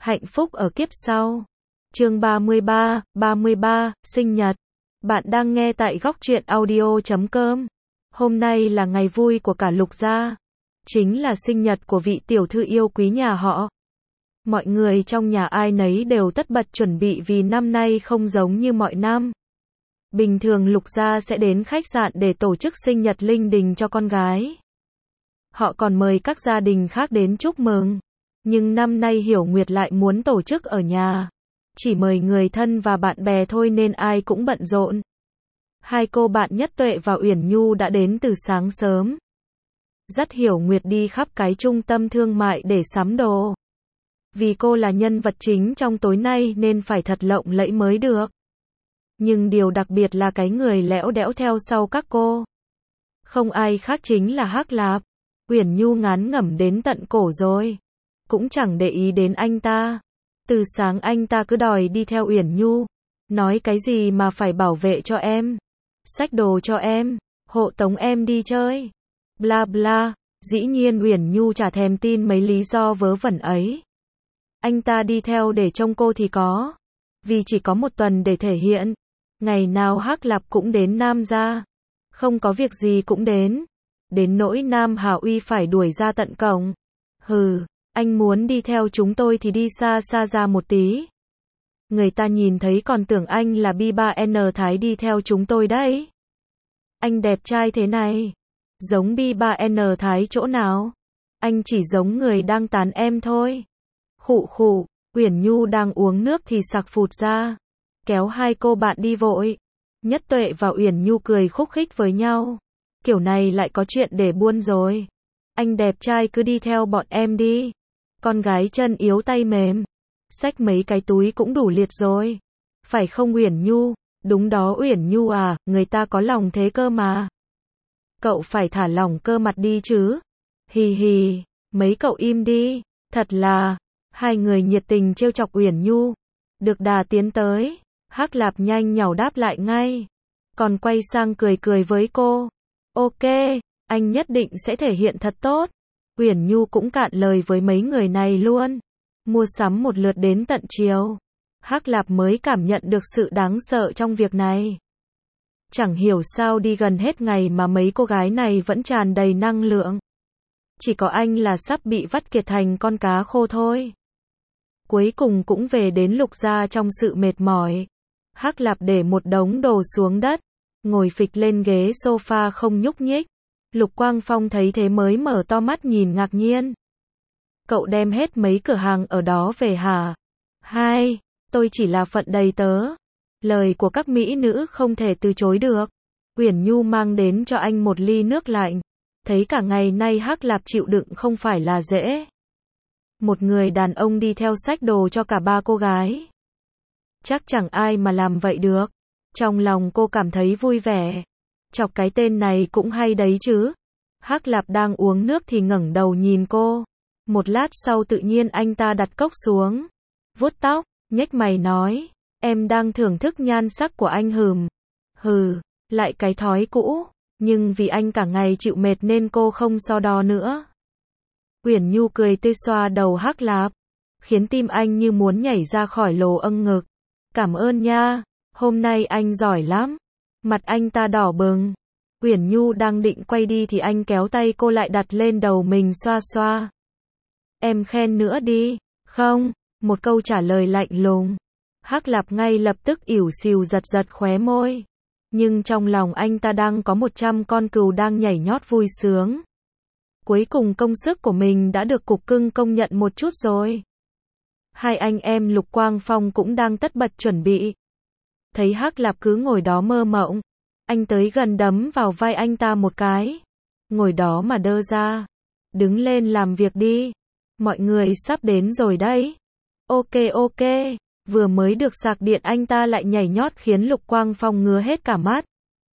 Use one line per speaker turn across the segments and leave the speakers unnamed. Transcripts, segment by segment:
Hạnh phúc ở kiếp sau. Chương 33, sinh nhật. Bạn đang nghe tại góc truyện audio.com. Hôm nay là ngày vui của cả Lục gia. Chính là sinh nhật của vị tiểu thư yêu quý nhà họ. Mọi người trong nhà ai nấy đều tất bật chuẩn bị vì năm nay không giống như mọi năm. Bình thường Lục gia sẽ đến khách sạn để tổ chức sinh nhật linh đình cho con gái. Họ còn mời các gia đình khác đến chúc mừng. Nhưng năm nay Hiểu Nguyệt lại muốn tổ chức ở nhà. Chỉ mời người thân và bạn bè thôi nên ai cũng bận rộn. Hai cô bạn Nhất Tuệ và Uyển Nhu đã đến từ sáng sớm. Dắt Hiểu Nguyệt đi khắp cái trung tâm thương mại để sắm đồ. Vì cô là nhân vật chính trong tối nay nên phải thật lộng lẫy mới được. Nhưng điều đặc biệt là cái người lẽo đẽo theo sau các cô. Không ai khác chính là Hắc Lạp. Uyển Nhu ngán ngẩm đến tận cổ rồi. Cũng chẳng để ý đến anh ta. Từ sáng anh ta cứ đòi đi theo Uyển Nhu. Nói cái gì mà phải bảo vệ cho em. Xách đồ cho em. Hộ tống em đi chơi. Bla bla. Dĩ nhiên Uyển Nhu chả thèm tin mấy lý do vớ vẩn ấy. Anh ta đi theo để trông cô thì có. Vì chỉ có một tuần để thể hiện. Ngày nào Hắc Lạp cũng đến Nam gia. Không có việc gì cũng đến. Đến nỗi Nam Hà Uy phải đuổi ra tận cổng. Hừ, anh muốn đi theo chúng tôi thì đi xa xa ra một tí. Người ta nhìn thấy còn tưởng anh là B3N Thái đi theo chúng tôi đấy. Anh đẹp trai thế này. Giống B3N Thái chỗ nào? Anh chỉ giống người đang tán em thôi. Khụ khụ, Uyển Nhu đang uống nước thì sặc phụt ra. Kéo hai cô bạn đi vội. Nhất Tuệ và Uyển Nhu cười khúc khích với nhau. Kiểu này lại có chuyện để buôn rồi. Anh đẹp trai cứ đi theo bọn em đi. Con gái chân yếu tay mềm. Xách mấy cái túi cũng đủ liệt rồi. Phải không Uyển Nhu? Đúng đó Uyển Nhu à, người ta có lòng thế cơ mà. Cậu phải thả lỏng cơ mặt đi chứ. Hì hì, mấy cậu im đi. Thật là, hai người nhiệt tình trêu chọc Uyển Nhu. Được đà tiến tới. Hắc Lạp nhanh nhảu đáp lại ngay. Còn quay sang cười cười với cô. Ok, anh nhất định sẽ thể hiện thật tốt. Uyển Nhu cũng cạn lời với mấy người này luôn. Mua sắm một lượt đến tận chiều. Hắc Lạp mới cảm nhận được sự đáng sợ trong việc này. Chẳng hiểu sao đi gần hết ngày mà mấy cô gái này vẫn tràn đầy năng lượng. Chỉ có anh là sắp bị vắt kiệt thành con cá khô thôi. Cuối cùng cũng về đến Lục gia trong sự mệt mỏi. Hắc Lạp để một đống đồ xuống đất. Ngồi phịch lên ghế sofa không nhúc nhích. Lục Quang Phong thấy thế mới mở to mắt nhìn ngạc nhiên. Cậu đem hết mấy cửa hàng ở đó về hả? Hai, tôi chỉ là phận đầy tớ. Lời của các mỹ nữ không thể từ chối được. Uyển Nhu mang đến cho anh một ly nước lạnh. Thấy cả ngày nay Hắc Lạp chịu đựng không phải là dễ. Một người đàn ông đi theo xách đồ cho cả ba cô gái. Chắc chẳng ai mà làm vậy được. Trong lòng cô cảm thấy vui vẻ. Chọc cái tên này cũng hay đấy chứ. Hắc Lạp đang uống nước thì ngẩng đầu nhìn cô. Một lát sau tự nhiên anh ta đặt cốc xuống. Vuốt tóc, nhếch mày nói. Em đang thưởng thức nhan sắc của anh hừm. Hừ, lại cái thói cũ. Nhưng vì anh cả ngày chịu mệt nên cô không so đo nữa. Uyển Nhu cười tươi xoa đầu Hắc Lạp. Khiến tim anh như muốn nhảy ra khỏi lồ âng ngực. Cảm ơn nha. Hôm nay anh giỏi lắm. Mặt anh ta đỏ bừng. Uyển Nhu đang định quay đi thì anh kéo tay cô lại đặt lên đầu mình xoa xoa. Em khen nữa đi. Không, một câu trả lời lạnh lùng. Hắc Lạp ngay lập tức ỉu xìu giật giật khóe môi. Nhưng trong lòng anh ta đang có 100 con cừu đang nhảy nhót vui sướng. Cuối cùng công sức của mình đã được cục cưng công nhận một chút rồi. Hai anh em Lục Quang Phong cũng đang tất bật chuẩn bị. Thấy Hắc Lạp cứ ngồi đó mơ mộng. Anh tới gần đấm vào vai anh ta một cái. Ngồi đó mà đơ ra. Đứng lên làm việc đi. Mọi người sắp đến rồi đấy. Ok. Vừa mới được sạc điện anh ta lại nhảy nhót khiến Lục Quang Phong ngứa hết cả mắt.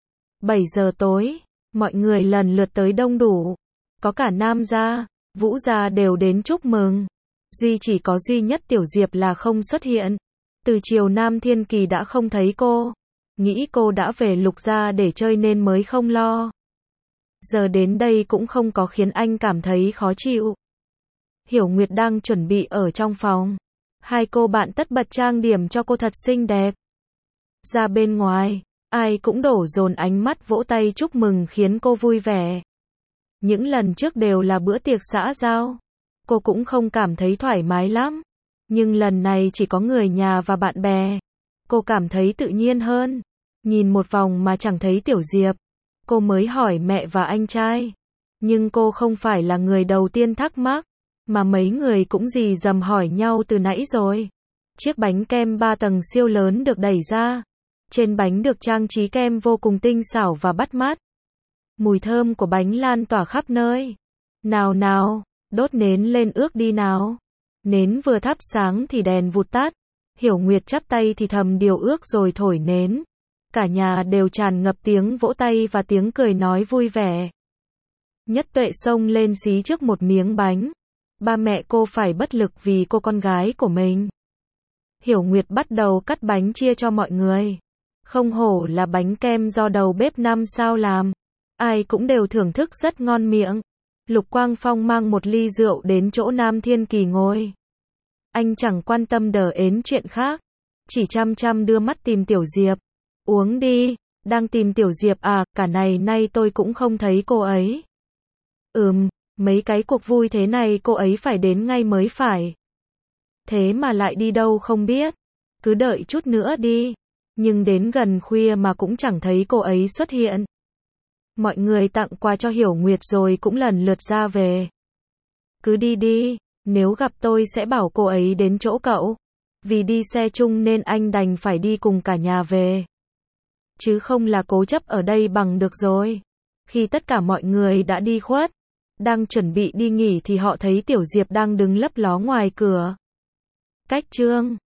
7 giờ tối. Mọi người lần lượt tới đông đủ. Có cả Nam gia, Vũ gia đều đến chúc mừng. Chỉ có duy nhất Tiểu Diệp là không xuất hiện. Từ chiều Nam Thiên Kỳ đã không thấy cô. Nghĩ cô đã về Lục gia để chơi nên mới không lo. Giờ đến đây cũng không có khiến anh cảm thấy khó chịu. Hiểu Nguyệt đang chuẩn bị ở trong phòng. Hai cô bạn tất bật trang điểm cho cô thật xinh đẹp. Ra bên ngoài, ai cũng đổ dồn ánh mắt vỗ tay chúc mừng khiến cô vui vẻ. Những lần trước đều là bữa tiệc xã giao. Cô cũng không cảm thấy thoải mái lắm. Nhưng lần này chỉ có người nhà và bạn bè. Cô cảm thấy tự nhiên hơn. Nhìn một vòng mà chẳng thấy Tiểu Diệp. Cô mới hỏi mẹ và anh trai. Nhưng cô không phải là người đầu tiên thắc mắc. Mà mấy người cũng rì rầm hỏi nhau từ nãy rồi. Chiếc bánh kem 3 tầng siêu lớn được đẩy ra. Trên bánh được trang trí kem vô cùng tinh xảo và bắt mắt. Mùi thơm của bánh lan tỏa khắp nơi. Nào nào, đốt nến lên ước đi nào. Nến vừa thắp sáng thì đèn vụt tắt. Hiểu Nguyệt chắp tay thì thầm điều ước rồi thổi nến. Cả nhà đều tràn ngập tiếng vỗ tay và tiếng cười nói vui vẻ. Nhất Tuệ xông lên xí trước một miếng bánh. Ba mẹ cô phải bất lực vì cô con gái của mình. Hiểu Nguyệt bắt đầu cắt bánh chia cho mọi người. Không hổ là bánh kem do đầu bếp 5 sao làm. Ai cũng đều thưởng thức rất ngon miệng. Lục Quang Phong mang một ly rượu đến chỗ Nam Thiên Kỳ ngồi. Anh chẳng quan tâm đờ ến chuyện khác. Chỉ chăm chăm đưa mắt tìm Tiểu Diệp. Uống đi, đang tìm Tiểu Diệp à, cả này nay tôi cũng không thấy cô ấy. Mấy cái cuộc vui thế này cô ấy phải đến ngay mới phải. Thế mà lại đi đâu không biết. Cứ đợi chút nữa đi. Nhưng đến gần khuya mà cũng chẳng thấy cô ấy xuất hiện. Mọi người tặng quà cho Hiểu Nguyệt rồi cũng lần lượt ra về. Cứ đi đi, nếu gặp tôi sẽ bảo cô ấy đến chỗ cậu. Vì đi xe chung nên anh đành phải đi cùng cả nhà về. Chứ không là cố chấp ở đây bằng được rồi. Khi tất cả mọi người đã đi khuất, đang chuẩn bị đi nghỉ thì họ thấy Tiểu Diệp đang đứng lấp ló ngoài cửa. Cách chương